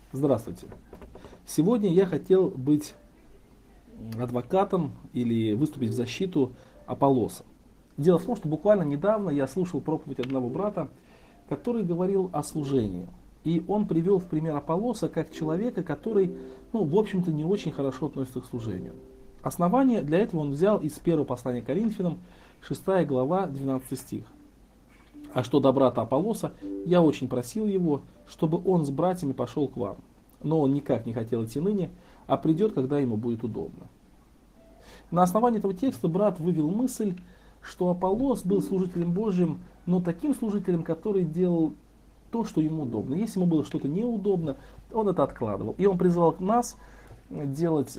Здравствуйте. Сегодня я хотел быть адвокатом или выступить в защиту Аполлоса. Дело в том, что буквально недавно я слушал проповедь одного брата, который говорил о служении. И он привел в пример Аполлоса как человека, который, в общем-то, не очень хорошо относится к служению. Основание для этого он взял из первого послания к Коринфянам, 6 глава, 12 стих. А что до брата Аполлоса, я очень просил его, чтобы он с братьями пошел к вам. Но он никак не хотел идти ныне, а придет, когда ему будет удобно. На основании этого текста брат вывел мысль, что Аполлос был служителем Божьим, но таким служителем, который делал то, что ему удобно. Если ему было что-то неудобно, он это откладывал. И он призывал нас делать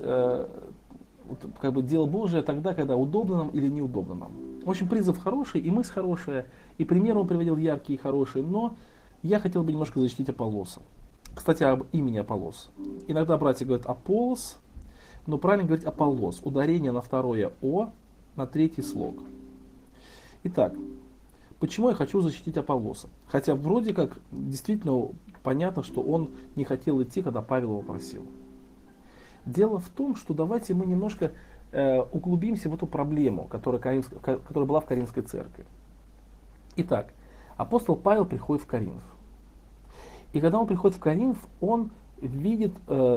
дело Божие тогда, когда удобно нам или неудобно нам. В общем, призыв хороший, и мысль хорошая, и пример он приводил яркий и хороший, но я хотел бы немножко защитить Аполлоса. Кстати, об имени Аполлос. Иногда братья говорят Аполлос, но правильно говорить Аполлос. Ударение на второе О, на третий слог. Итак, почему я хочу защитить Аполлоса? Хотя вроде как действительно понятно, что он не хотел идти, когда Павел его просил. Дело в том, что давайте мы немножко углубимся в эту проблему, которая была в Коринфской церкви. Итак, апостол Павел приходит в Коринф. И когда он приходит в Коринф, он видит,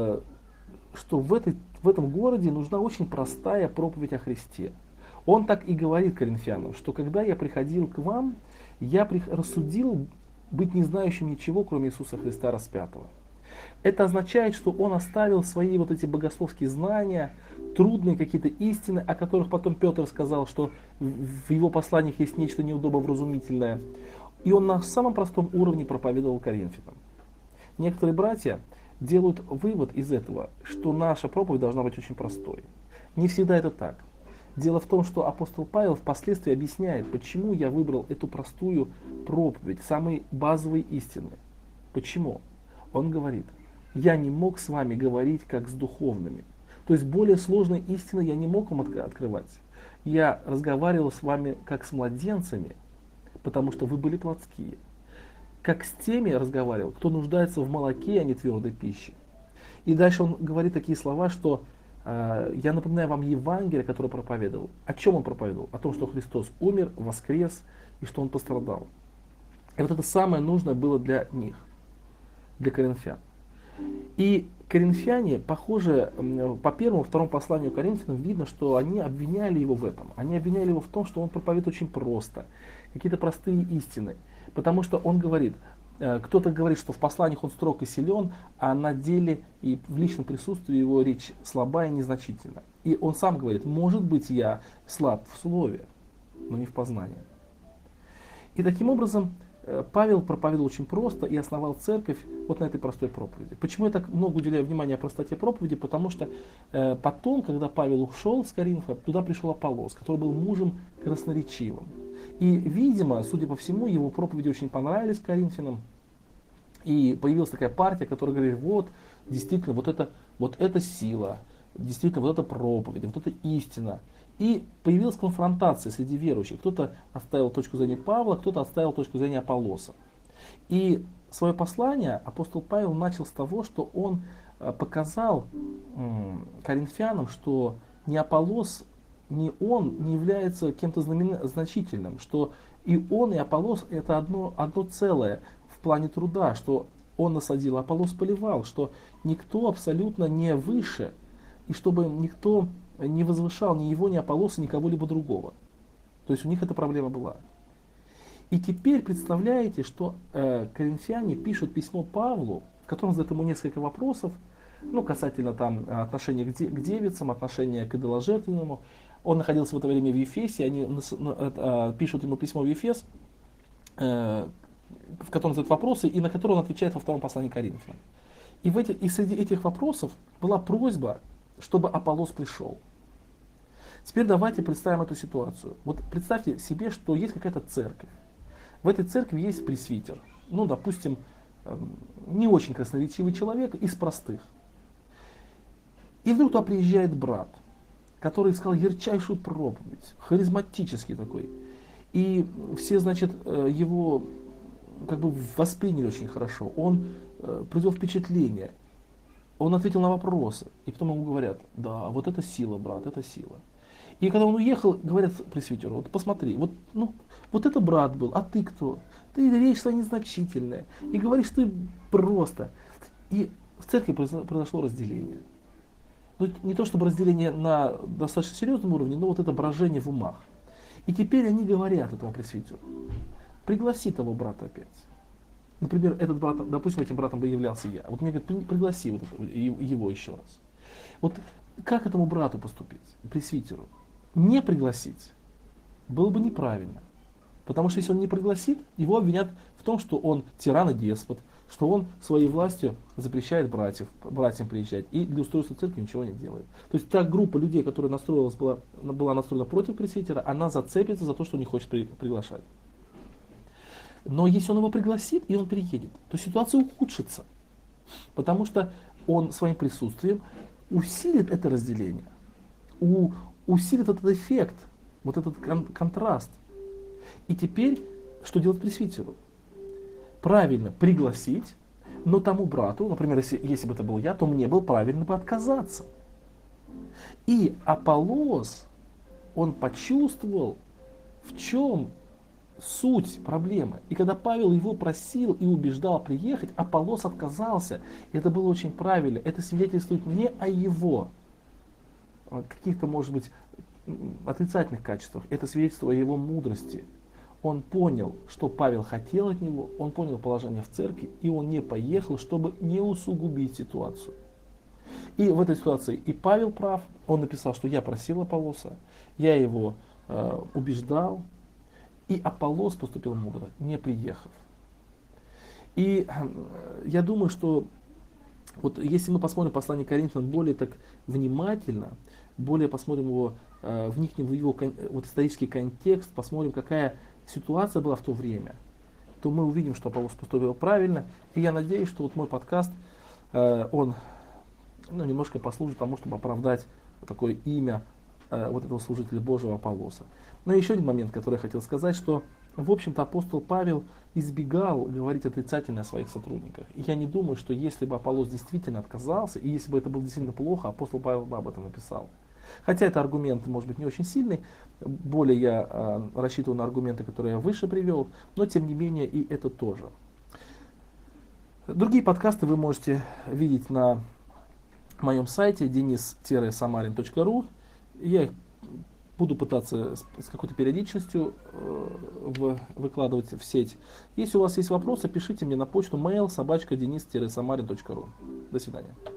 что в этом городе нужна очень простая проповедь о Христе. Он так и говорит коринфянам, что когда я приходил к вам, я рассудил быть не знающим ничего, кроме Иисуса Христа распятого. Это означает, что он оставил свои вот эти богословские знания, трудные какие-то истины, о которых потом Петр сказал, что в его посланиях есть нечто неудобовразумительное. И он на самом простом уровне проповедовал коринфянам. Некоторые братья делают вывод из этого, что наша проповедь должна быть очень простой. Не всегда это так. Дело в том, что апостол Павел впоследствии объясняет, почему я выбрал эту простую проповедь, самые базовые истины. Почему? Он говорит, я не мог с вами говорить как с духовными. То есть более сложные истины я не мог вам открывать. Я разговаривал с вами как с младенцами, потому что вы были плотские. Как с теми разговаривал, кто нуждается в молоке, а не твердой пище. И дальше он говорит такие слова, что я напоминаю вам Евангелие, которое проповедовал. О чем он проповедовал? О том, что Христос умер, воскрес и что он пострадал. И вот это самое нужное было для них, для коринфян. И коринфяне, похоже, по первому, второму посланию Коринфянам видно, что они обвиняли его в этом. Они обвиняли его в том, что он проповедует очень просто, какие-то простые истины. Потому что он говорит, кто-то говорит, что в посланиях он строг и силен, а на деле и в личном присутствии его речь слаба и незначительна. И он сам говорит, может быть, я слаб в слове, но не в познании. И таким образом Павел проповедовал очень просто и основал церковь вот на этой простой проповеди. Почему я так много уделяю внимания простоте проповеди? Потому что потом, когда Павел ушел с Коринфа, туда пришел Аполлос, который был мужем красноречивым. И, видимо, судя по всему, его проповеди очень понравились коринфянам. И появилась такая партия, которая говорит, вот, действительно, вот это сила, действительно, вот это проповедь, вот это истина. И появилась конфронтация среди верующих. Кто-то отставил точку зрения Павла, кто-то отставил точку зрения Аполлоса. И свое послание апостол Павел начал с того, что он показал коринфянам, что ни Аполлос, ни он не является кем-то значительным, что и он, и Аполлос это одно целое в плане труда, что он насадил, а Аполлос поливал, что никто абсолютно не выше, и чтобы никто не возвышал ни его, ни Аполлоса, ни кого-либо другого. То есть у них эта проблема была. И теперь представляете, что коринфяне пишут письмо Павлу, в котором задают ему несколько вопросов, касательно там отношения к девицам, отношения к идоложертвенному. Он находился в это время в Ефесе, они пишут ему письмо в Ефес, в котором задают вопросы, и на которые он отвечает во втором послании к Коринфянам. И среди этих вопросов была просьба, чтобы Аполлос пришел. Теперь давайте представим эту ситуацию. Вот представьте себе, что есть какая-то церковь. В этой церкви есть пресвитер. Допустим, не очень красноречивый человек, из простых. И вдруг туда приезжает брат, который сказал ярчайшую проповедь, харизматический такой. И все, его восприняли очень хорошо. Он произвел впечатление. он ответил на вопросы. И потом ему говорят, да, вот это сила, брат, это сила. И когда он уехал, говорят пресвитеру, вот посмотри, вот, ну, вот это брат был, а ты кто? Ты речь своя незначительная. И говоришь ты просто. И в церкви произошло разделение. Ну, не то чтобы разделение на достаточно серьезном уровне, но вот это брожение в умах. И теперь они говорят этому пресвитеру, пригласи того брата опять. Например, этот брат, допустим, этим братом бы являлся я. Вот мне говорят, пригласи вот его еще раз. Вот как этому брату поступить, пресвитеру? Не пригласить было бы неправильно. Потому что если он не пригласит, его обвинят в том, что он тиран и деспот, что он своей властью запрещает братьям приезжать и для устройства церкви ничего не делает. То есть та группа людей, которая была настроена против пресвитера, она зацепится за то, что не хочет приглашать. Но если он его пригласит и он приедет, то ситуация ухудшится. Потому что он своим присутствием усилит это разделение, усилит этот эффект, вот этот контраст. И теперь, что делать пресвитеру? Правильно пригласить, но тому брату, например, если бы это был я, то мне было правильно бы отказаться. И Аполлос, он почувствовал, в чем суть проблемы. И когда Павел его просил и убеждал приехать, Аполлос отказался. И это было очень правильно. Это свидетельствует не о его каких-то, может быть, отрицательных качествах. Это свидетельство о его мудрости. Он понял, что Павел хотел от него, он понял положение в церкви, и он не поехал, чтобы не усугубить ситуацию. И в этой ситуации и Павел прав, он написал, что я просил Аполлоса, я его убеждал, и Аполлос поступил мудро, не приехав. И я думаю, что вот если мы посмотрим послание Коринфянам более так внимательно, более посмотрим его, вникнем в его вот, исторический контекст, посмотрим, какая ситуация была в то время, то мы увидим, что Аполлос поступил правильно. И я надеюсь, что вот мой подкаст, он немножко послужит тому, чтобы оправдать такое имя вот этого служителя Божьего Аполлоса. Но еще один момент, который я хотел сказать, что, в общем-то, апостол Павел избегал говорить отрицательно о своих сотрудниках. И я не думаю, что если бы Аполлос действительно отказался, и если бы это было действительно плохо, апостол Павел бы об этом написал. Хотя это аргумент, может быть, не очень сильный, более я рассчитываю на аргументы, которые я выше привел, но тем не менее и это тоже. Другие подкасты вы можете видеть на моем сайте denis-samarin.ru. Я их буду пытаться с какой-то периодичностью выкладывать в сеть. Если у вас есть вопросы, пишите мне на почту mail@denis-samarin.ru. До свидания.